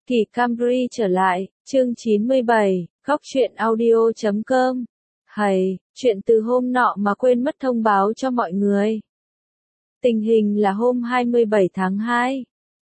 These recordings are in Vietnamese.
Kỳ Camry trở lại, chương 97, góc truyện audio.com. Hầy, chuyện từ hôm nọ mà quên mất thông báo cho mọi người. Tình hình là hôm 27 tháng 2,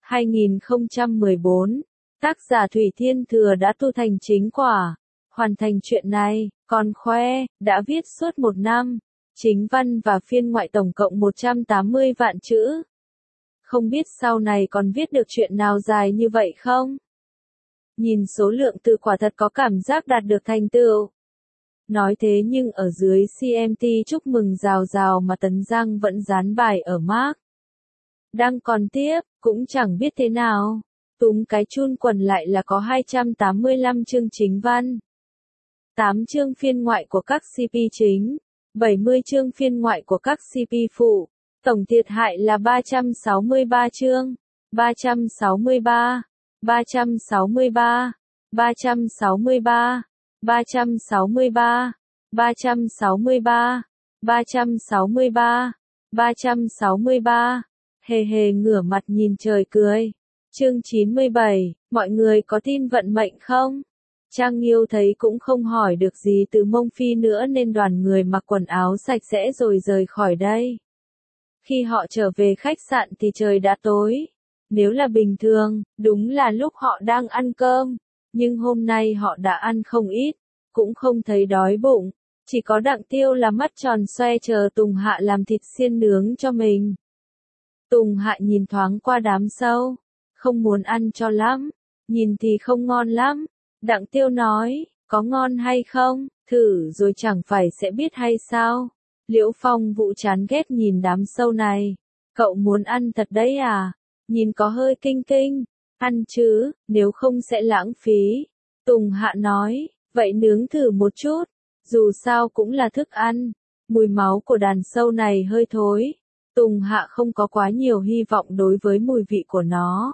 2014, tác giả Thủy Thiên Thừa đã tu thành chính quả, hoàn thành chuyện này, còn khoe, đã viết suốt 1 năm, chính văn và phiên ngoại tổng cộng 180 vạn chữ. Không biết sau này còn viết được chuyện nào dài như vậy không? Nhìn số lượng từ quả thật có cảm giác đạt được thành tựu. Nói thế nhưng ở dưới CMT chúc mừng rào rào mà Tấn Giang vẫn dán bài ở Mark. Đang còn tiếp, cũng chẳng biết thế nào. Túm cái chun quần lại là có 285 chương chính văn. 8 chương phiên ngoại của các CP chính, 70 chương phiên ngoại của các CP phụ. Tổng thiệt hại là 363 chương, 363, 363, 363, 363, 363, 363, 363, hề hề ngửa mặt nhìn trời cười. Chương 97, mọi người có tin vận mệnh không? Trang Nghiêu thấy cũng không hỏi được gì từ Mông Phi nữa nên đoàn người mặc quần áo sạch sẽ rồi rời khỏi đây. Khi họ trở về khách sạn thì trời đã tối. Nếu là bình thường, đúng là lúc họ đang ăn cơm, nhưng hôm nay họ đã ăn không ít, cũng không thấy đói bụng, chỉ có Đặng Tiêu là mắt tròn xoe chờ Tùng Hạ làm thịt xiên nướng cho mình. Tùng Hạ nhìn thoáng qua đám sâu, không muốn ăn cho lắm, nhìn thì không ngon lắm. Đặng Tiêu nói, có ngon hay không, thử rồi chẳng phải sẽ biết hay sao. Liễu Phong Vũ chán ghét nhìn đám sâu này, cậu muốn ăn thật đấy à? Nhìn có hơi kinh kinh, ăn chứ, nếu không sẽ lãng phí. Tùng Hạ nói, vậy nướng thử một chút, dù sao cũng là thức ăn. Mùi máu của đàn sâu này hơi thối. Tùng Hạ không có quá nhiều hy vọng đối với mùi vị của nó.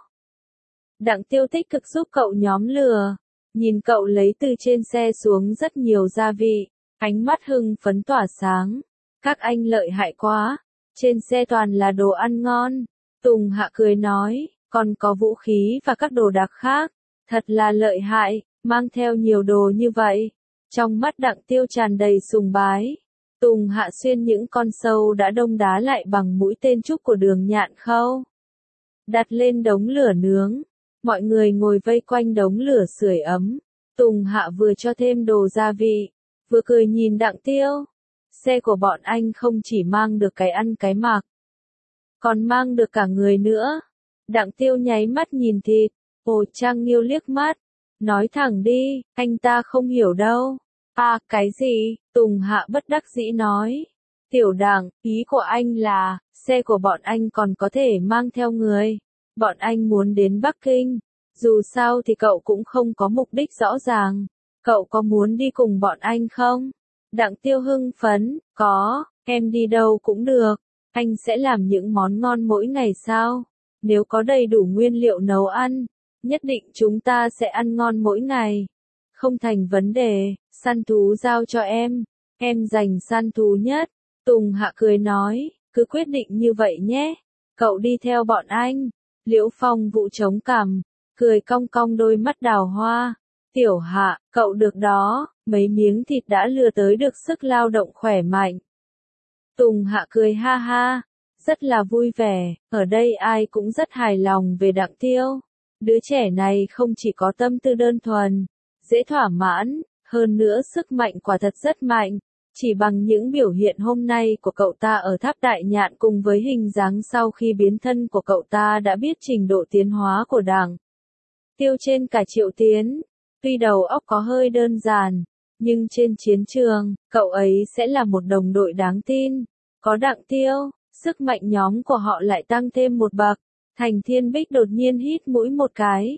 Đặng Tiêu tích cực giúp cậu nhóm lửa. Nhìn cậu lấy từ trên xe xuống rất nhiều gia vị, ánh mắt hưng phấn tỏa sáng. Các anh lợi hại quá, trên xe toàn là đồ ăn ngon. Tùng Hạ cười nói, còn có vũ khí và các đồ đạc khác, thật là lợi hại, mang theo nhiều đồ như vậy. Trong mắt Đặng Tiêu tràn đầy sùng bái. Tùng Hạ xuyên những con sâu đã đông đá lại bằng mũi tên trúc của Đường Nhạn Khâu. Đặt lên đống lửa nướng, mọi người ngồi vây quanh đống lửa sưởi ấm. Tùng Hạ vừa cho thêm đồ gia vị, vừa cười nhìn Đặng Tiêu. Xe của bọn anh không chỉ mang được cái ăn cái mặc, còn mang được cả người nữa. Đặng Tiêu nháy mắt nhìn thịt, Trang Nghiêu liếc mắt, nói thẳng đi, anh ta không hiểu đâu. À, cái gì? Tùng Hạ bất đắc dĩ nói. Tiểu Đặng, ý của anh là, xe của bọn anh còn có thể mang theo người. Bọn anh muốn đến Bắc Kinh. Dù sao thì cậu cũng không có mục đích rõ ràng. Cậu có muốn đi cùng bọn anh không? Đặng Tiêu hưng phấn, có, em đi đâu cũng được. Anh sẽ làm những món ngon mỗi ngày sao? Nếu có đầy đủ nguyên liệu nấu ăn, nhất định chúng ta sẽ ăn ngon mỗi ngày. Không thành vấn đề, săn thú giao cho em giành săn thú nhất. Tùng Hạ cười nói, cứ quyết định như vậy nhé. Cậu đi theo bọn anh. Liễu Phong Vũ chống cằm, cười cong cong đôi mắt đào hoa. Tiểu Hạ, cậu được đó, mấy miếng thịt đã lừa tới được sức lao động khỏe mạnh. Tùng Hạ cười ha ha, rất là vui vẻ, ở đây ai cũng rất hài lòng về Đặng Tiêu. Đứa trẻ này không chỉ có tâm tư đơn thuần, dễ thỏa mãn, hơn nữa sức mạnh quả thật rất mạnh. Chỉ bằng những biểu hiện hôm nay của cậu ta ở Tháp Đại Nhạn cùng với hình dáng sau khi biến thân của cậu ta đã biết trình độ tiến hóa của Đặng Tiêu trên cả Triệu Tiến. Tuy đầu óc có hơi đơn giản, nhưng trên chiến trường, cậu ấy sẽ là một đồng đội đáng tin. Có Đặng Tiêu, sức mạnh nhóm của họ lại tăng thêm một bậc. Thành Thiên Bích đột nhiên hít mũi một cái.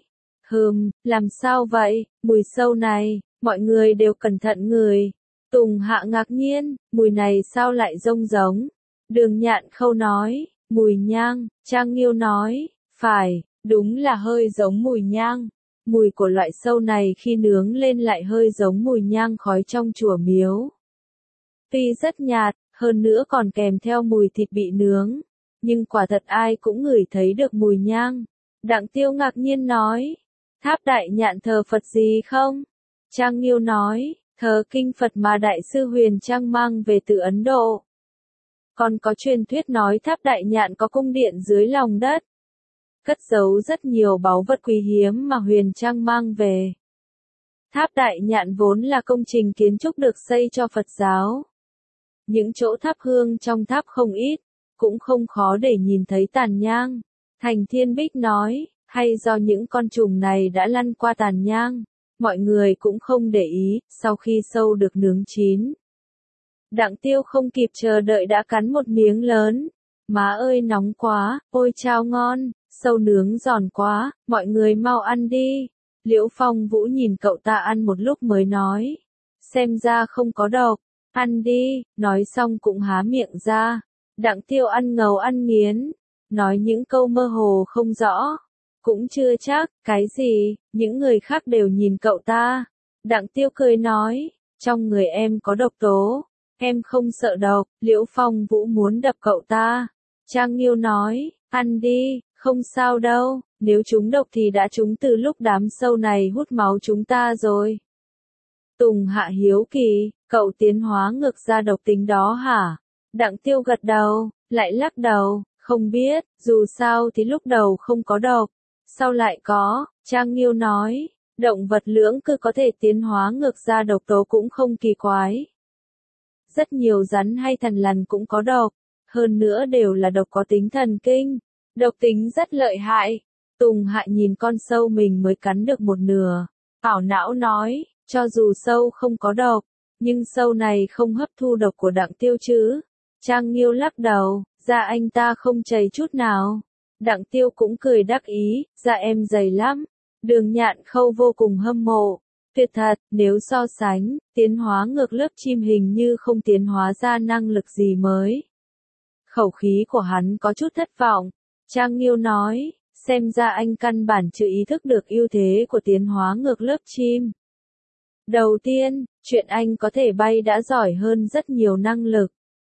Làm sao vậy, mùi sâu này, mọi người đều cẩn thận ngửi. Tùng Hạ ngạc nhiên, mùi này sao lại giống? Đường Nhạn Khâu nói, mùi nhang. Trang Nghiêu nói, phải, đúng là hơi giống mùi nhang. Mùi của loại sâu này khi nướng lên lại hơi giống mùi nhang khói trong chùa miếu. Tuy rất nhạt, hơn nữa còn kèm theo mùi thịt bị nướng, nhưng quả thật ai cũng ngửi thấy được mùi nhang. Đặng Tiêu ngạc nhiên nói, Tháp Đại Nhạn thờ Phật gì không? Trang Nghiêu nói, thờ kinh Phật mà Đại sư Huyền Trang mang về từ Ấn Độ. Còn có truyền thuyết nói Tháp Đại Nhạn có cung điện dưới lòng đất, cất giấu rất nhiều báu vật quý hiếm mà Huyền Trang mang về. Tháp Đại Nhạn vốn là công trình kiến trúc được xây cho Phật giáo. Những chỗ thắp hương trong tháp không ít, cũng không khó để nhìn thấy tàn nhang. Thành Thiên Bích nói, hay do những con trùng này đã lăn qua tàn nhang, mọi người cũng không để ý, sau khi sâu được nướng chín. Đặng Tiêu không kịp chờ đợi đã cắn một miếng lớn. Má ơi nóng quá, ôi chao ngon, sâu nướng giòn quá, mọi người mau ăn đi. Liễu Phong Vũ nhìn cậu ta ăn một lúc mới nói, xem ra không có độc, ăn đi, nói xong cũng há miệng ra. Đặng Tiêu ăn ngấu ăn nghiến, nói những câu mơ hồ không rõ. Cũng chưa chắc, cái gì, những người khác đều nhìn cậu ta. Đặng Tiêu cười nói, trong người em có độc tố, em không sợ độc. Liễu Phong Vũ muốn đập cậu ta. Trang Nghiêu nói, ăn đi, không sao đâu, nếu chúng độc thì đã trúng từ lúc đám sâu này hút máu chúng ta rồi. Tùng Hạ hiếu kỳ, cậu tiến hóa ngược ra độc tính đó hả? Đặng Tiêu gật đầu, lại lắc đầu, không biết, dù sao thì lúc đầu không có độc, sau lại có. Trang Nghiêu nói, động vật lưỡng cư có thể tiến hóa ngược ra độc tố cũng không kỳ quái. Rất nhiều rắn hay thằn lằn cũng có độc, hơn nữa đều là độc có tính thần kinh, độc tính rất lợi hại. Tùng Hạ nhìn con sâu mình mới cắn được một nửa, ảo não nói, cho dù sâu không có độc, nhưng sâu này không hấp thu độc của Đặng Tiêu chứ. Trang Nghiêu lắc đầu, da anh ta không chảy chút nào. Đặng Tiêu cũng cười đắc ý, da em dày lắm. Đường Nhạn Khâu vô cùng hâm mộ. Tuyệt thật, nếu so sánh, tiến hóa ngược lớp chim hình như không tiến hóa ra năng lực gì mới. Khẩu khí của hắn có chút thất vọng. Trang Nghiêu nói, xem ra anh căn bản chưa ý thức được ưu thế của tiến hóa ngược lớp chim. Đầu tiên, chuyện anh có thể bay đã giỏi hơn rất nhiều năng lực.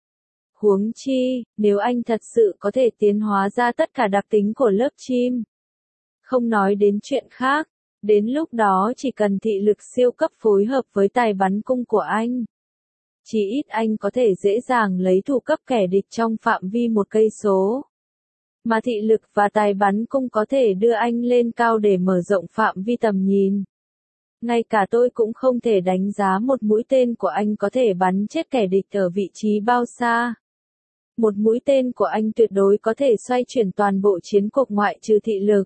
Huống chi, nếu anh thật sự có thể tiến hóa ra tất cả đặc tính của lớp chim. Không nói đến chuyện khác, đến lúc đó chỉ cần thị lực siêu cấp phối hợp với tài bắn cung của anh. Chỉ ít anh có thể dễ dàng lấy thủ cấp kẻ địch trong phạm vi 1 cây số. Mà thị lực và tài bắn cung có thể đưa anh lên cao để mở rộng phạm vi tầm nhìn. Ngay cả tôi cũng không thể đánh giá một mũi tên của anh có thể bắn chết kẻ địch ở vị trí bao xa. Một mũi tên của anh tuyệt đối có thể xoay chuyển toàn bộ chiến cuộc ngoại trừ thị lực.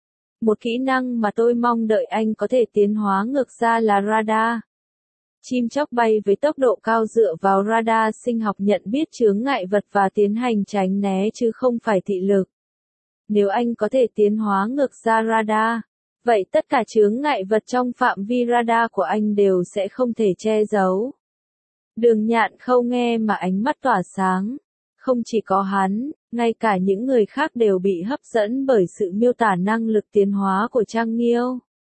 Một kỹ năng mà tôi mong đợi anh có thể tiến hóa ngược ra là radar. Chim chóc bay với tốc độ cao dựa vào radar sinh học nhận biết chướng ngại vật và tiến hành tránh né chứ không phải thị lực. Nếu anh có thể tiến hóa ngược ra radar, vậy tất cả chướng ngại vật trong phạm vi radar của anh đều sẽ không thể che giấu. Đường Nhạn Khâu nghe mà ánh mắt tỏa sáng. Không chỉ có hắn, ngay cả những người khác đều bị hấp dẫn bởi sự miêu tả năng lực tiến hóa của Trang Nghiêu.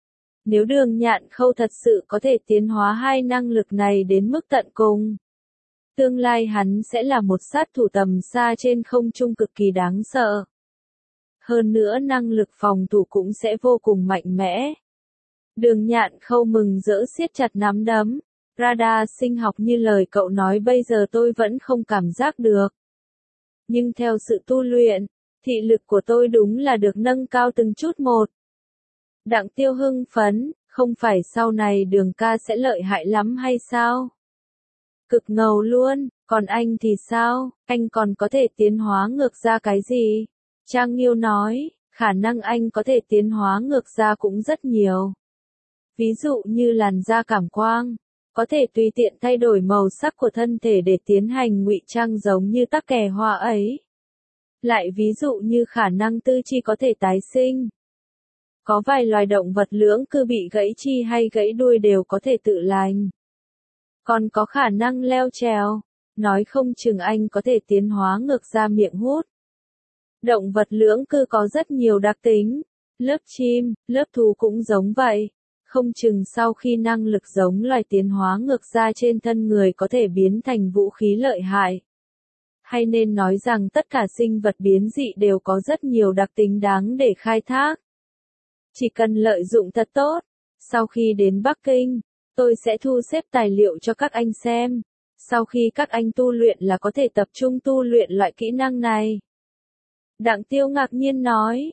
Nếu Đường Nhạn Khâu thật sự có thể tiến hóa hai năng lực này đến mức tận cùng, tương lai hắn sẽ là một sát thủ tầm xa trên không trung cực kỳ đáng sợ. Hơn nữa năng lực phòng thủ cũng sẽ vô cùng mạnh mẽ. Đường Nhạn Khâu mừng rỡ siết chặt nắm đấm. Radar sinh học như lời cậu nói bây giờ tôi vẫn không cảm giác được. Nhưng theo sự tu luyện, thị lực của tôi đúng là được nâng cao từng chút một. Đặng Tiêu hưng phấn, không phải sau này Đường ca sẽ lợi hại lắm hay sao? Cực ngầu luôn, còn anh thì sao, anh còn có thể tiến hóa ngược ra cái gì? Trang Nghiêu nói, khả năng anh có thể tiến hóa ngược ra cũng rất nhiều. Ví dụ như làn da cảm quang, có thể tùy tiện thay đổi màu sắc của thân thể để tiến hành ngụy trang giống như tắc kè hoa ấy. Lại ví dụ như khả năng tư chi có thể tái sinh. Có vài loài động vật lưỡng cư bị gãy chi hay gãy đuôi đều có thể tự lành. Còn có khả năng leo trèo, nói không chừng anh có thể tiến hóa ngược ra miệng hút. Động vật lưỡng cư có rất nhiều đặc tính, lớp chim, lớp thú cũng giống vậy. Không chừng sau khi năng lực giống loài tiến hóa ngược ra trên thân người có thể biến thành vũ khí lợi hại. Hay nên nói rằng tất cả sinh vật biến dị đều có rất nhiều đặc tính đáng để khai thác. Chỉ cần lợi dụng thật tốt. Sau khi đến Bắc Kinh, tôi sẽ thu xếp tài liệu cho các anh xem. Sau khi các anh tu luyện là có thể tập trung tu luyện loại kỹ năng này. Đặng Tiêu ngạc nhiên nói.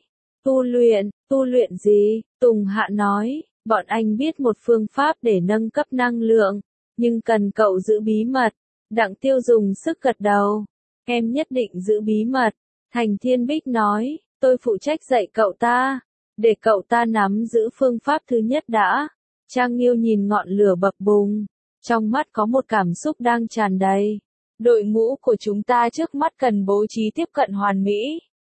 Tu luyện gì? Tùng Hạ nói, bọn anh biết một phương pháp để nâng cấp năng lượng, nhưng cần cậu giữ bí mật. Đặng Tiêu dùng sức gật đầu. Em nhất định giữ bí mật. Thành Thiên Bích nói, tôi phụ trách dạy cậu ta. Để cậu ta nắm giữ phương pháp thứ nhất đã. Trang Nghiêu nhìn ngọn lửa bập bùng. Trong mắt có một cảm xúc đang tràn đầy. Đội ngũ của chúng ta trước mắt cần bố trí tiếp cận hoàn mỹ.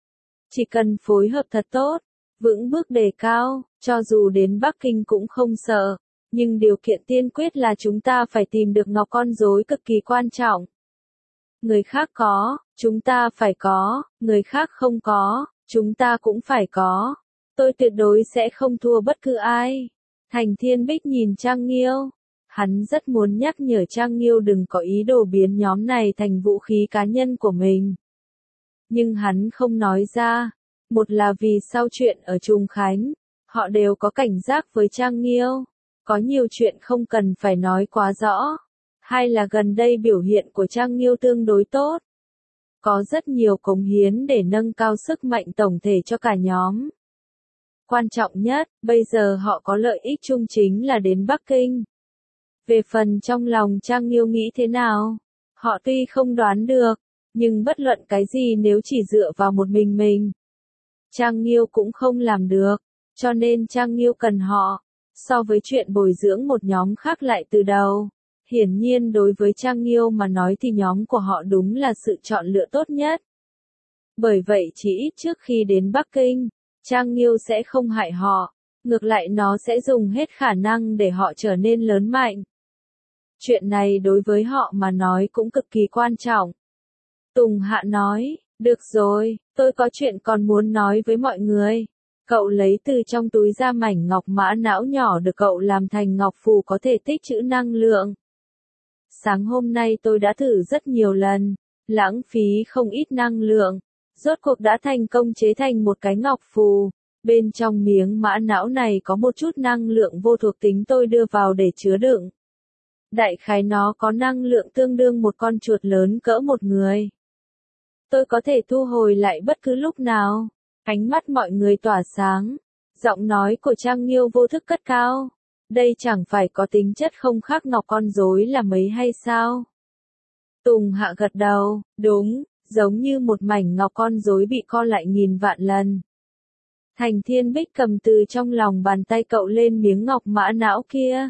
Chỉ cần phối hợp thật tốt, vững bước đề cao, cho dù đến Bắc Kinh cũng không sợ. Nhưng điều kiện tiên quyết là chúng ta phải tìm được ngọc con rối cực kỳ quan trọng. Người khác có, chúng ta phải có, người khác không có, chúng ta cũng phải có. Tôi tuyệt đối sẽ không thua bất cứ ai. Thành Thiên Bích nhìn Trang Nghiêu. Hắn rất muốn nhắc nhở Trang Nghiêu đừng có ý đồ biến nhóm này thành vũ khí cá nhân của mình. Nhưng hắn không nói ra. Một là vì sau chuyện ở Trùng Khánh, họ đều có cảnh giác với Trang Nghiêu. Có nhiều chuyện không cần phải nói quá rõ. Hai là gần đây biểu hiện của Trang Nghiêu tương đối tốt. Có rất nhiều cống hiến để nâng cao sức mạnh tổng thể cho cả nhóm. Quan trọng nhất, bây giờ họ có lợi ích chung chính là đến Bắc Kinh. Về phần trong lòng Trang Nghiêu nghĩ thế nào, họ tuy không đoán được, nhưng bất luận cái gì nếu chỉ dựa vào một mình, Trang Nghiêu cũng không làm được, cho nên Trang Nghiêu cần họ. So với chuyện bồi dưỡng một nhóm khác lại từ đầu, hiển nhiên đối với Trang Nghiêu mà nói thì nhóm của họ đúng là sự chọn lựa tốt nhất. Bởi vậy chỉ ít trước khi đến Bắc Kinh, Trang Nghiêu sẽ không hại họ, ngược lại nó sẽ dùng hết khả năng để họ trở nên lớn mạnh. Chuyện này đối với họ mà nói cũng cực kỳ quan trọng. Tùng Hạ nói, được rồi, tôi có chuyện còn muốn nói với mọi người. Cậu lấy từ trong túi ra mảnh ngọc mã não nhỏ được cậu làm thành ngọc phù có thể tích trữ năng lượng. Sáng hôm nay tôi đã thử rất nhiều lần, lãng phí không ít năng lượng, rốt cuộc đã thành công chế thành một cái ngọc phù. Bên trong miếng mã não này có một chút năng lượng vô thuộc tính tôi đưa vào để chứa đựng. Đại khái nó có năng lượng tương đương một con chuột lớn cỡ một người. Tôi có thể thu hồi lại bất cứ lúc nào. Ánh mắt mọi người tỏa sáng. Giọng nói của Trang Nghiêu vô thức cất cao. Đây chẳng phải có tính chất không khác ngọc con rối là mấy hay sao? Tùng Hạ gật đầu, đúng, giống như một mảnh ngọc con rối bị co lại nghìn vạn lần. Thành Thiên Bích cầm từ trong lòng bàn tay cậu lên miếng ngọc mã não kia.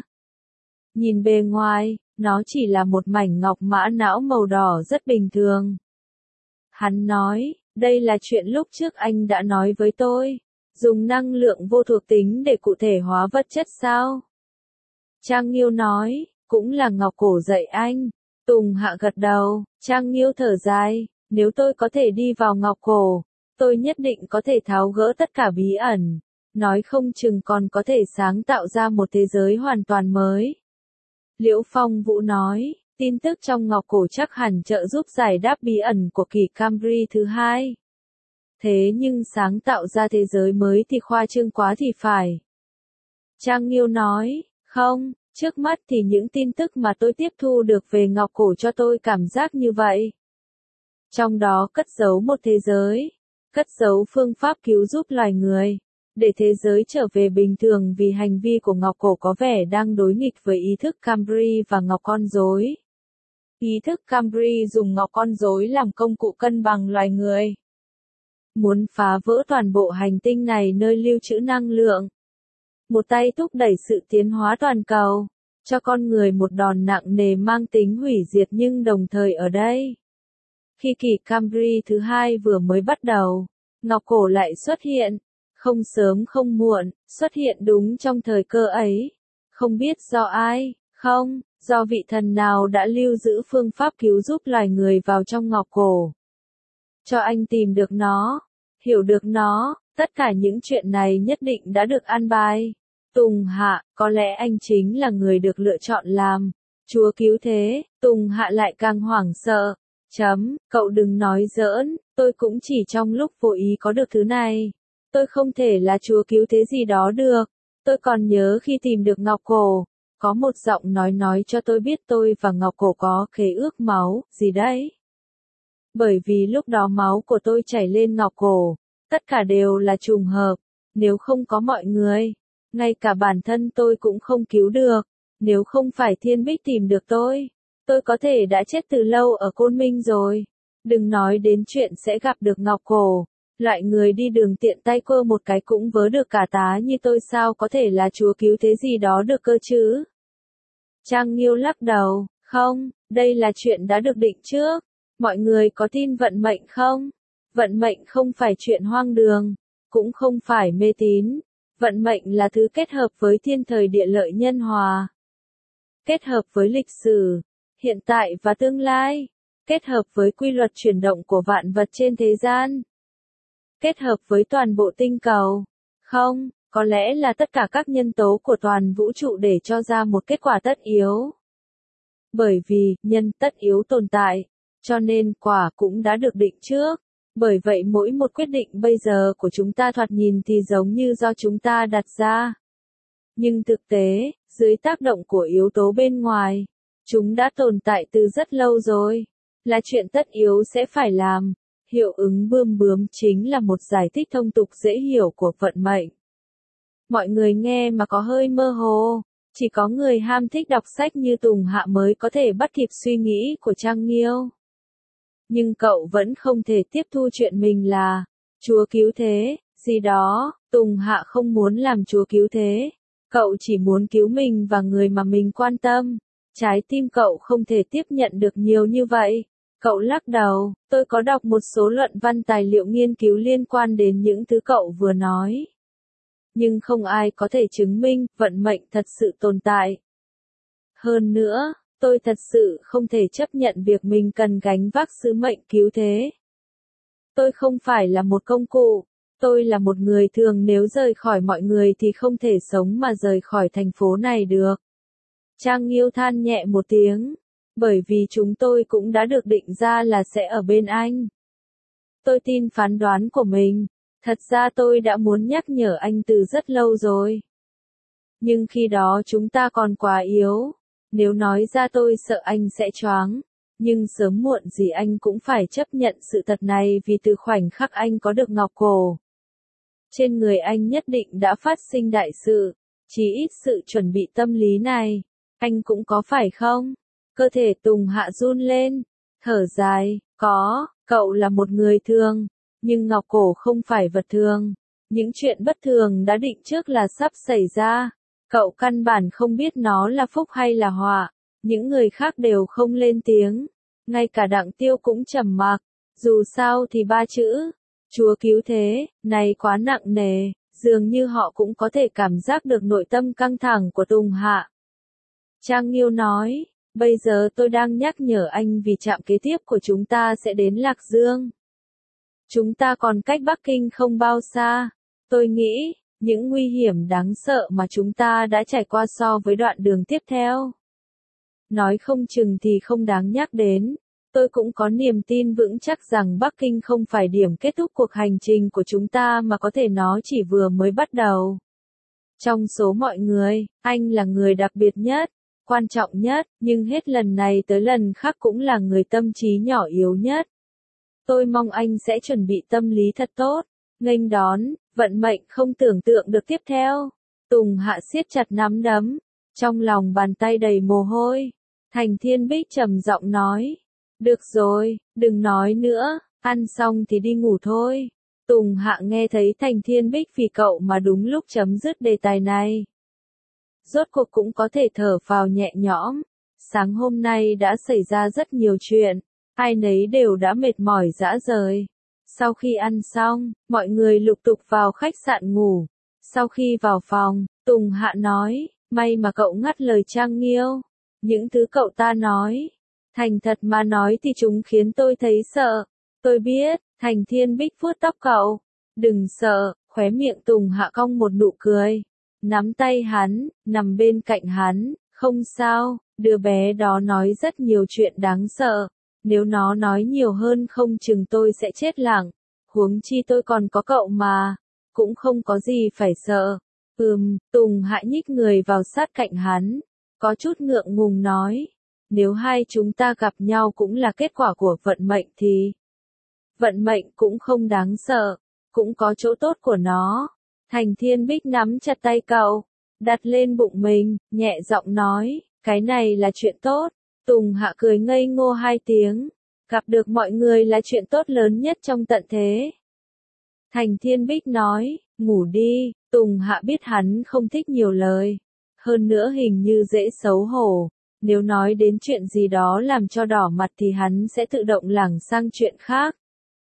Nhìn bề ngoài, nó chỉ là một mảnh ngọc mã não màu đỏ rất bình thường. Hắn nói, đây là chuyện lúc trước anh đã nói với tôi. Dùng năng lượng vô thuộc tính để cụ thể hóa vật chất sao? Trang Nghiêu nói, cũng là ngọc cổ dạy anh. Tùng Hạ gật đầu, Trang Nghiêu thở dài, nếu tôi có thể đi vào ngọc cổ, tôi nhất định có thể tháo gỡ tất cả bí ẩn. Nói không chừng còn có thể sáng tạo ra một thế giới hoàn toàn mới. Liễu Phong Vũ nói, tin tức trong ngọc cổ chắc hẳn trợ giúp giải đáp bí ẩn của kỷ Cambry thứ hai. Thế nhưng sáng tạo ra thế giới mới thì khoa trương quá thì phải. Trang Nghiêu nói, không, trước mắt thì những tin tức mà tôi tiếp thu được về ngọc cổ cho tôi cảm giác như vậy. Trong đó cất giấu một thế giới, cất giấu phương pháp cứu giúp loài người, để thế giới trở về bình thường vì hành vi của ngọc cổ có vẻ đang đối nghịch với ý thức Cambry và ngọc con rối. Ý thức Cambry dùng ngọc con rối làm công cụ cân bằng loài người. Muốn phá vỡ toàn bộ hành tinh này nơi lưu trữ năng lượng. Một tay thúc đẩy sự tiến hóa toàn cầu, cho con người một đòn nặng nề mang tính hủy diệt nhưng đồng thời ở đây. Khi kỷ Cambry thứ hai vừa mới bắt đầu, ngọc cổ lại xuất hiện, không sớm không muộn, xuất hiện đúng trong thời cơ ấy. Không biết do ai, không, do vị thần nào đã lưu giữ phương pháp cứu giúp loài người vào trong ngọc cổ. Cho anh tìm được nó, hiểu được nó, tất cả những chuyện này nhất định đã được an bài. Tùng Hạ, có lẽ anh chính là người được lựa chọn làm Chúa cứu thế. Tùng Hạ lại càng hoảng sợ. Cậu đừng nói giỡn, tôi cũng chỉ trong lúc vô ý có được thứ này. Tôi không thể là Chúa cứu thế gì đó được. Tôi còn nhớ khi tìm được ngọc cổ, có một giọng nói cho tôi biết tôi và ngọc cổ có khế ước máu, gì đấy. Bởi vì lúc đó máu của tôi chảy lên ngọc cổ, tất cả đều là trùng hợp, nếu không có mọi người, ngay cả bản thân tôi cũng không cứu được, nếu không phải Thiên Bích tìm được tôi có thể đã chết từ lâu ở Côn Minh rồi. Đừng nói đến chuyện sẽ gặp được ngọc cổ, loại người đi đường tiện tay quơ một cái cũng vớ được cả tá như tôi sao có thể là Chúa cứu thế gì đó được cơ chứ. Trang Nghiêu lắc đầu, không, đây là chuyện đã được định trước. Mọi người có tin vận mệnh không? Vận mệnh không phải chuyện hoang đường, cũng không phải mê tín. Vận mệnh là thứ kết hợp với thiên thời địa lợi nhân hòa. Kết hợp với lịch sử, hiện tại và tương lai. Kết hợp với quy luật chuyển động của vạn vật trên thế gian. Kết hợp với toàn bộ tinh cầu. Không, có lẽ là tất cả các nhân tố của toàn vũ trụ để cho ra một kết quả tất yếu. Bởi vì, nhân tất yếu tồn tại, cho nên quả cũng đã được định trước. Bởi vậy mỗi một quyết định bây giờ của chúng ta thoạt nhìn thì giống như do chúng ta đặt ra. Nhưng thực tế, dưới tác động của yếu tố bên ngoài, chúng đã tồn tại từ rất lâu rồi. Là chuyện tất yếu sẽ phải làm. Hiệu ứng bươm bướm chính là một giải thích thông tục dễ hiểu của vận mệnh. Mọi người nghe mà có hơi mơ hồ, chỉ có người ham thích đọc sách như Tùng Hạ mới có thể bắt kịp suy nghĩ của Trang Nghiêu. Nhưng cậu vẫn không thể tiếp thu chuyện mình là Chúa cứu thế, gì đó. Tùng Hạ không muốn làm Chúa cứu thế. Cậu chỉ muốn cứu mình và người mà mình quan tâm. Trái tim cậu không thể tiếp nhận được nhiều như vậy. Cậu lắc đầu, tôi có đọc một số luận văn tài liệu nghiên cứu liên quan đến những thứ cậu vừa nói. Nhưng không ai có thể chứng minh vận mệnh thật sự tồn tại. Hơn nữa, tôi thật sự không thể chấp nhận việc mình cần gánh vác sứ mệnh cứu thế. Tôi không phải là một công cụ, tôi là một người thường, nếu rời khỏi mọi người thì không thể sống mà rời khỏi thành phố này được. Trang Nghiêu than nhẹ một tiếng, bởi vì chúng tôi cũng đã được định ra là sẽ ở bên anh. Tôi tin phán đoán của mình, thật ra tôi đã muốn nhắc nhở anh từ rất lâu rồi. Nhưng khi đó chúng ta còn quá yếu. Nếu nói ra tôi sợ anh sẽ choáng, nhưng sớm muộn gì anh cũng phải chấp nhận sự thật này vì từ khoảnh khắc anh có được ngọc cổ. Trên người anh nhất định đã phát sinh đại sự, chí ít sự chuẩn bị tâm lý này, anh cũng có phải không? Cơ thể Tùng Hạ run lên, thở dài, có, cậu là một người thường, nhưng ngọc cổ không phải vật thường. Những chuyện bất thường đã định trước là sắp xảy ra. Cậu căn bản không biết nó là phúc hay là họa. Những người khác đều không lên tiếng. Ngay cả Đặng Tiêu cũng trầm mặc. Dù sao thì ba chữ Chúa cứu thế này quá nặng nề, dường như họ cũng có thể cảm giác được nội tâm căng thẳng của Tùng Hạ. Trang Nghiêu nói, bây giờ tôi đang nhắc nhở anh vì trạm kế tiếp của chúng ta sẽ đến Lạc Dương. Chúng ta còn cách Bắc Kinh không bao xa. Tôi nghĩ, những nguy hiểm đáng sợ mà chúng ta đã trải qua so với đoạn đường tiếp theo. Nói không chừng thì không đáng nhắc đến. Tôi cũng có niềm tin vững chắc rằng Bắc Kinh không phải điểm kết thúc cuộc hành trình của chúng ta mà có thể nó chỉ vừa mới bắt đầu. Trong số mọi người, anh là người đặc biệt nhất, quan trọng nhất, nhưng hết lần này tới lần khác cũng là người tâm trí nhỏ yếu nhất. Tôi mong anh sẽ chuẩn bị tâm lý thật tốt, nghênh đón vận mệnh không tưởng tượng được tiếp theo. Tùng Hạ siết chặt nắm đấm, trong lòng bàn tay đầy mồ hôi. Thành Thiên Bích trầm giọng nói, được rồi, đừng nói nữa, ăn xong thì đi ngủ thôi. Tùng Hạ nghe thấy Thành Thiên Bích vì cậu mà đúng lúc chấm dứt đề tài này. Rốt cuộc cũng có thể thở phào nhẹ nhõm. Sáng hôm nay đã xảy ra rất nhiều chuyện, ai nấy đều đã mệt mỏi rã rời. Sau khi ăn xong, mọi người lục tục vào khách sạn ngủ. Sau khi vào phòng, Tùng Hạ nói, may mà cậu ngắt lời Trang Nghiêu. Những thứ cậu ta nói, thành thật mà nói thì chúng khiến tôi thấy sợ. Tôi biết, Thành Thiên Bích vuốt tóc cậu. Đừng sợ, khóe miệng Tùng Hạ cong một nụ cười. Nắm tay hắn, nằm bên cạnh hắn, không sao, đứa bé đó nói rất nhiều chuyện đáng sợ. Nếu nó nói nhiều hơn không chừng tôi sẽ chết lặng. Huống chi tôi còn có cậu mà. cũng không có gì phải sợ. Tùng Hạ nhích người vào sát cạnh hắn, có chút ngượng ngùng nói, nếu hai chúng ta gặp nhau cũng là kết quả của vận mệnh thì vận mệnh cũng không đáng sợ, cũng có chỗ tốt của nó. Thành Thiên Bích nắm chặt tay cậu, đặt lên bụng mình, nhẹ giọng nói, cái này là chuyện tốt. Tùng Hạ cười ngây ngô hai tiếng, gặp được mọi người là chuyện tốt lớn nhất trong tận thế. Thành Thiên Bích nói, ngủ đi. Tùng Hạ biết hắn không thích nhiều lời, hơn nữa hình như dễ xấu hổ, nếu nói đến chuyện gì đó làm cho đỏ mặt thì hắn sẽ tự động lảng sang chuyện khác.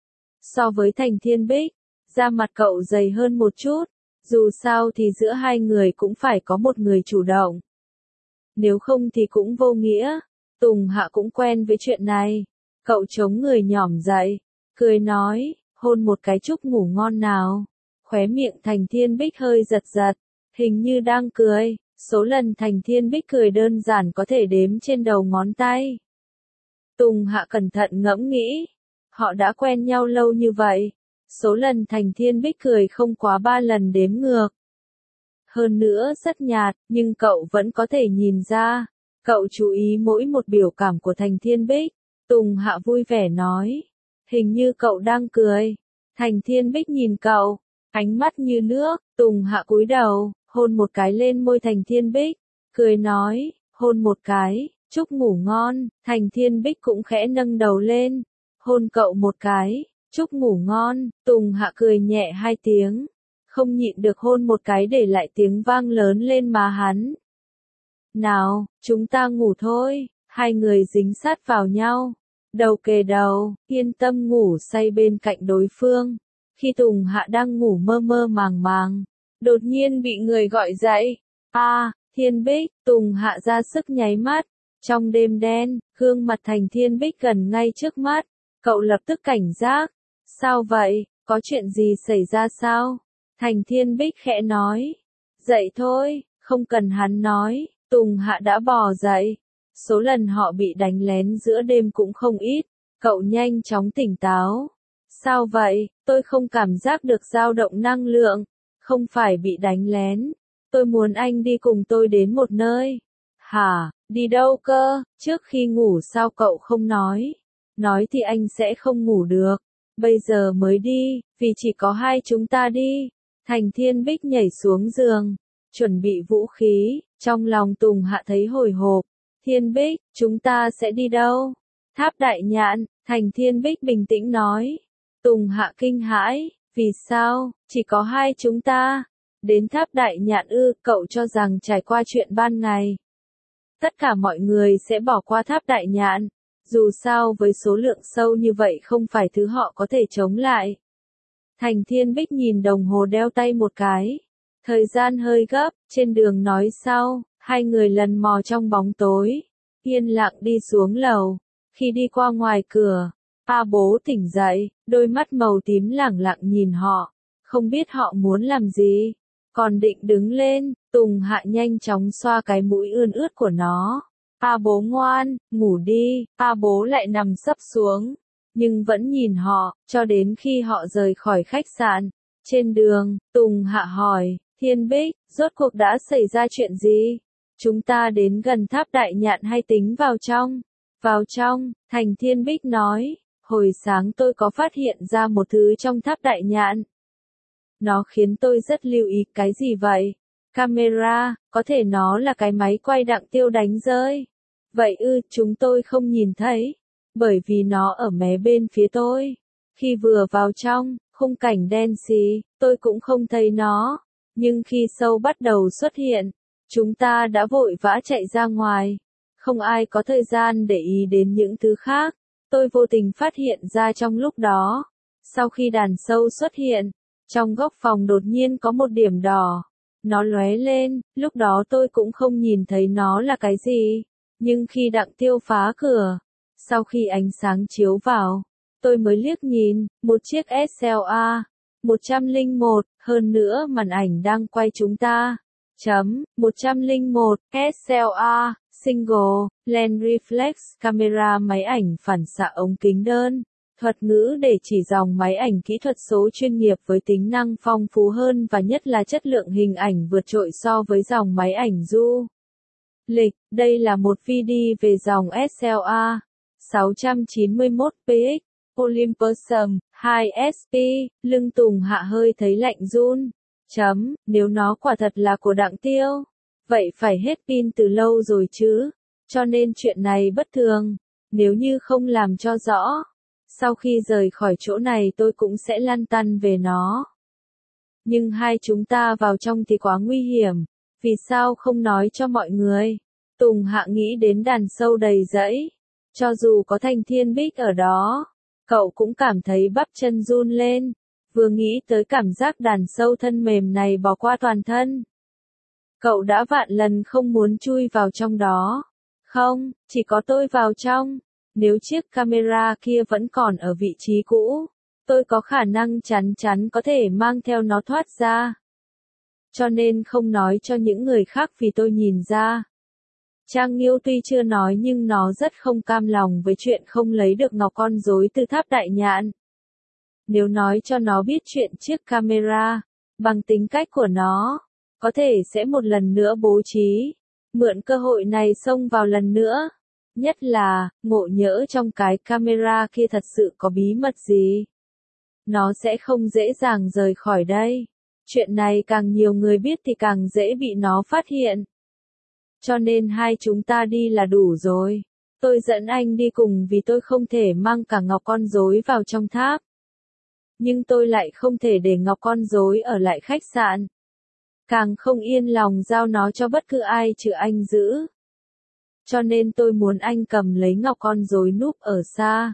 So với Thành Thiên Bích, da mặt cậu dày hơn một chút, dù sao thì giữa hai người cũng phải có một người chủ động. Nếu không thì cũng vô nghĩa. Tùng Hạ cũng quen với chuyện này. Cậu chống người nhỏm dậy, cười nói, hôn một cái chúc ngủ ngon nào. Khóe miệng Thành Thiên Bích hơi giật giật, hình như đang cười. Số lần Thành Thiên Bích cười đơn giản có thể đếm trên đầu ngón tay. Tùng Hạ cẩn thận ngẫm nghĩ, họ đã quen nhau lâu như vậy, số lần Thành Thiên Bích cười không quá 3 lần đếm ngược. Hơn nữa rất nhạt, nhưng cậu vẫn có thể nhìn ra. Cậu chú ý mỗi một biểu cảm của Thành Thiên Bích. Tùng Hạ vui vẻ nói, hình như cậu đang cười. Thành Thiên Bích nhìn cậu, ánh mắt như nước. Tùng Hạ cúi đầu, hôn một cái lên môi Thành Thiên Bích, cười nói, hôn một cái, chúc ngủ ngon. Thành Thiên Bích cũng khẽ nâng đầu lên, hôn cậu một cái, chúc ngủ ngon. Tùng Hạ cười nhẹ hai tiếng, không nhịn được hôn một cái để lại tiếng vang lớn lên má hắn. Nào, chúng ta ngủ thôi. Hai người dính sát vào nhau, đầu kề đầu, yên tâm ngủ say bên cạnh đối phương. Khi Tùng Hạ đang ngủ mơ mơ màng màng, đột nhiên bị người gọi dậy. Thiên Bích. Tùng Hạ ra sức nháy mắt. Trong đêm đen, gương mặt Thành Thiên Bích gần ngay trước mắt. Cậu lập tức cảnh giác. Sao vậy, có chuyện gì xảy ra sao? Thành Thiên Bích khẽ nói. Dậy thôi. Không cần hắn nói, Tùng Hạ đã bò dậy. Số lần họ bị đánh lén giữa đêm cũng không ít. Cậu nhanh chóng tỉnh táo. Sao vậy, tôi không cảm giác được dao động năng lượng. Không phải bị đánh lén. Tôi muốn anh đi cùng tôi đến một nơi. Hả, đi đâu cơ? Trước khi ngủ sao cậu không nói? Nói thì anh sẽ không ngủ được. Bây giờ mới đi, vì chỉ có hai chúng ta đi. Thành Thiên Bích nhảy xuống giường, chuẩn bị vũ khí. Trong lòng Tùng Hạ thấy hồi hộp. Thiên Bích, chúng ta sẽ đi đâu? Tháp Đại Nhạn. Thành Thiên Bích bình tĩnh nói. Tùng Hạ kinh hãi, vì sao, chỉ có hai chúng ta? Đến Tháp Đại Nhạn ư? Cậu cho rằng trải qua chuyện ban ngày, tất cả mọi người sẽ bỏ qua Tháp Đại Nhạn. Dù sao với số lượng sâu như vậy không phải thứ họ có thể chống lại. Thành Thiên Bích nhìn đồng hồ đeo tay một cái. Thời gian hơi gấp, trên đường nói sau, hai người lần mò trong bóng tối, yên lặng đi xuống lầu. Khi đi qua ngoài cửa, Bố tỉnh dậy, đôi mắt màu tím lẳng lặng nhìn họ, không biết họ muốn làm gì. Còn định đứng lên, Tùng Hạ nhanh chóng xoa cái mũi ươn ướt của nó. Bố ngoan, ngủ đi. Bố lại nằm sấp xuống, nhưng vẫn nhìn họ, cho đến khi họ rời khỏi khách sạn. Trên đường, Tùng Hạ hỏi, Thiên Bích, rốt cuộc đã xảy ra chuyện gì? Chúng ta đến gần Tháp Đại Nhạn hay tính vào trong? Vào trong, Thành Thiên Bích nói, hồi sáng tôi có phát hiện ra một thứ trong Tháp Đại Nhạn. Nó khiến tôi rất lưu ý. Cái gì vậy? Camera, có thể nó là cái máy quay Đặng Tiêu đánh rơi. Vậy ư, chúng tôi không nhìn thấy, bởi vì nó ở mé bên phía tôi. Khi vừa vào trong, khung cảnh đen xì, tôi cũng không thấy nó. Nhưng khi show bắt đầu xuất hiện, chúng ta đã vội vã chạy ra ngoài. Không ai có thời gian để ý đến những thứ khác. Tôi vô tình phát hiện ra trong lúc đó. Sau khi đàn show xuất hiện, trong góc phòng đột nhiên có một điểm đỏ. Nó lóe lên, lúc đó tôi cũng không nhìn thấy nó là cái gì. Nhưng khi Đặng Tiêu phá cửa, sau khi ánh sáng chiếu vào, tôi mới liếc nhìn, một chiếc SLA 101, hơn nữa màn ảnh đang quay chúng ta. 101, SLA, Single, Lens Reflex, camera máy ảnh phản xạ ống kính đơn. Thuật ngữ để chỉ dòng máy ảnh kỹ thuật số chuyên nghiệp với tính năng phong phú hơn và nhất là chất lượng hình ảnh vượt trội so với dòng máy ảnh du lịch. Đây là một video về dòng SLR 691px Olympus 2SP, lưng Tùng Hạ hơi thấy lạnh run. Nếu nó quả thật là của Đặng Tiêu, vậy phải hết pin từ lâu rồi chứ, cho nên chuyện này bất thường, nếu như không làm cho rõ. Sau khi rời khỏi chỗ này tôi cũng sẽ lăn tăn về nó. Nhưng hai chúng ta vào trong thì quá nguy hiểm, vì sao không nói cho mọi người? Tùng Hạ nghĩ đến đàn sâu đầy rẫy, cho dù có Thành Thiên Bích ở đó, cậu cũng cảm thấy bắp chân run lên, vừa nghĩ tới cảm giác đàn sâu thân mềm này bò qua toàn thân. Cậu đã vạn lần không muốn chui vào trong đó. Không, chỉ có tôi vào trong. Nếu chiếc camera kia vẫn còn ở vị trí cũ, tôi có khả năng chắn chắn có thể mang theo nó thoát ra. Cho nên không nói cho những người khác vì tôi nhìn ra. Trang Nghiêu tuy chưa nói nhưng nó rất không cam lòng với chuyện không lấy được ngọc con rối từ tháp Đại Nhạn. Nếu nói cho nó biết chuyện chiếc camera, bằng tính cách của nó, có thể sẽ một lần nữa bố trí, mượn cơ hội này xông vào lần nữa. Nhất là, ngộ nhỡ trong cái camera kia thật sự có bí mật gì. Nó sẽ không dễ dàng rời khỏi đây. Chuyện này càng nhiều người biết thì càng dễ bị nó phát hiện. Cho nên hai chúng ta đi là đủ rồi. Tôi dẫn anh đi cùng vì tôi không thể mang cả ngọc con rối vào trong tháp. Nhưng tôi lại không thể để ngọc con rối ở lại khách sạn. Càng không yên lòng giao nó cho bất cứ ai trừ anh giữ. Cho nên tôi muốn anh cầm lấy ngọc con rối núp ở xa.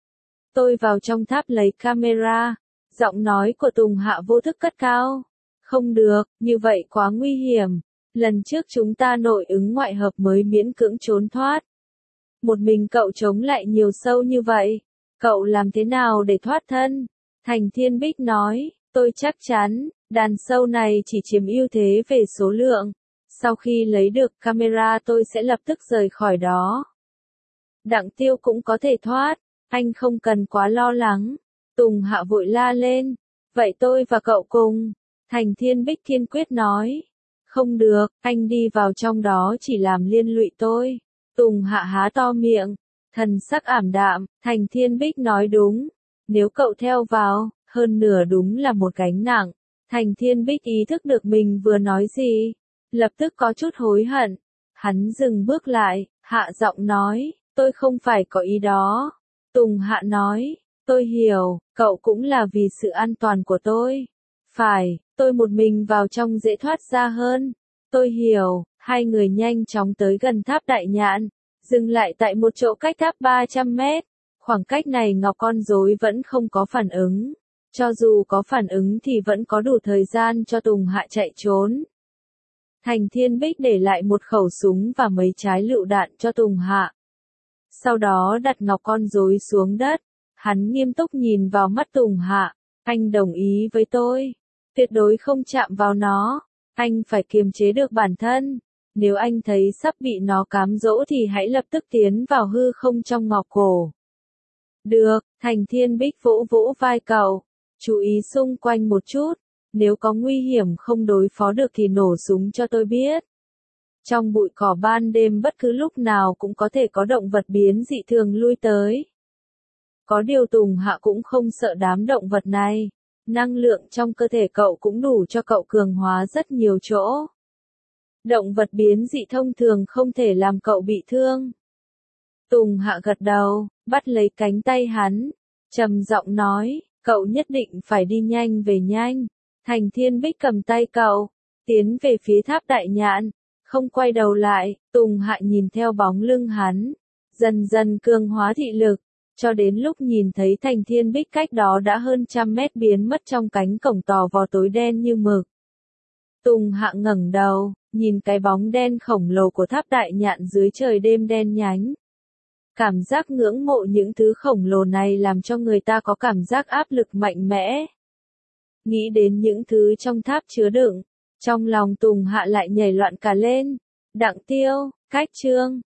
Tôi vào trong tháp lấy camera. Giọng nói của Tùng Hạ vô thức cất cao. Không được, như vậy quá nguy hiểm. Lần trước chúng ta nội ứng ngoại hợp mới miễn cưỡng trốn thoát. Một mình cậu chống lại nhiều sâu như vậy. Cậu làm thế nào để thoát thân? Thành Thiên Bích nói, tôi chắc chắn, đàn sâu này chỉ chiếm ưu thế về số lượng. Sau khi lấy được camera tôi sẽ lập tức rời khỏi đó. Đặng Tiêu cũng có thể thoát, anh không cần quá lo lắng. Tùng Hạ vội la lên, vậy tôi và cậu cùng. Thành Thiên Bích kiên quyết nói, không được, anh đi vào trong đó chỉ làm liên lụy tôi. Tùng Hạ há to miệng, thần sắc ảm đạm, Thành Thiên Bích nói đúng. Nếu cậu theo vào, hơn nửa đúng là một gánh nặng. Thành Thiên Bích ý thức được mình vừa nói gì, lập tức có chút hối hận. Hắn dừng bước lại, hạ giọng nói, tôi không phải có ý đó. Tùng Hạ nói, tôi hiểu, cậu cũng là vì sự an toàn của tôi. Phải, tôi một mình vào trong dễ thoát ra hơn. Tôi hiểu, hai người nhanh chóng tới gần tháp Đại Nhạn, dừng lại tại một chỗ cách tháp 300 mét. Khoảng cách này ngọc con rối vẫn không có phản ứng. Cho dù có phản ứng thì vẫn có đủ thời gian cho Tùng Hạ chạy trốn. Thành Thiên Bích để lại một khẩu súng và mấy trái lựu đạn cho Tùng Hạ. Sau đó đặt ngọc con rối xuống đất. Hắn nghiêm túc nhìn vào mắt Tùng Hạ. Anh đồng ý với tôi. Tuyệt đối không chạm vào nó. Anh phải kiềm chế được bản thân. Nếu anh thấy sắp bị nó cám dỗ thì hãy lập tức tiến vào hư không trong ngọc cổ. Được, Thành Thiên Bích vỗ vỗ vai cậu. Chú ý xung quanh một chút. Nếu có nguy hiểm không đối phó được thì nổ súng cho tôi biết. Trong bụi cỏ ban đêm bất cứ lúc nào cũng có thể có động vật biến dị thường lui tới. Có điều Tùng Hạ cũng không sợ đám động vật này. Năng lượng trong cơ thể cậu cũng đủ cho cậu cường hóa rất nhiều chỗ. Động vật biến dị thông thường không thể làm cậu bị thương. Tùng Hạ gật đầu, bắt lấy cánh tay hắn, trầm giọng nói, cậu nhất định phải đi nhanh về nhanh. Thành Thiên Bích cầm tay cậu, tiến về phía tháp Đại Nhạn, không quay đầu lại. Tùng Hạ nhìn theo bóng lưng hắn, dần dần cường hóa thị lực, cho đến lúc nhìn thấy Thành Thiên Bích cách đó đã hơn 100 mét biến mất trong cánh cổng tò vò tối đen như mực. Tùng Hạ ngẩng đầu, nhìn cái bóng đen khổng lồ của tháp Đại Nhạn dưới trời đêm đen nhánh. Cảm giác ngưỡng mộ những thứ khổng lồ này làm cho người ta có cảm giác áp lực mạnh mẽ. Nghĩ đến những thứ trong tháp chứa đựng, trong lòng Tùng Hạ lại nhảy loạn cả lên. Đặng Tiêu, cách chương